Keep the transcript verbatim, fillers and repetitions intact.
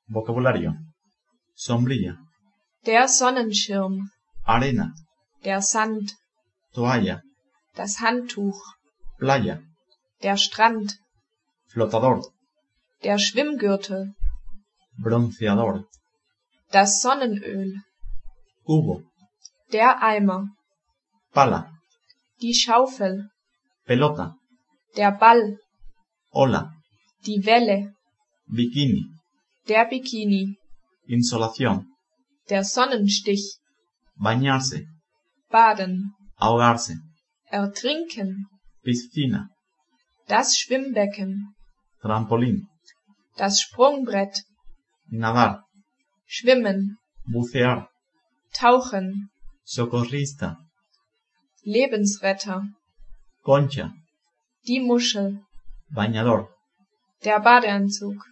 Vocabulario. Sombrilla. Der Sonnenschirm, Arena. der Sand, Toalla. das Handtuch, Playa. der Strand, Flotador. der Schwimmgürtel, Bronceador. das Sonnenöl, Cubo. der Eimer, Pala. die Schaufel, Pelota. der Ball, Ola. die Welle, Bikini. der Bikini, Insolación. der Sonnenstich, Bañarse. Baden, Ahogarse. ertrinken, Piscina. das Schwimmbecken, Trampolín. das Sprungbrett, Nadar. Schwimmen, Bucear. Tauchen, Socorrista. Lebensretter, Concha. die Muschel, Bañador. der Badeanzug,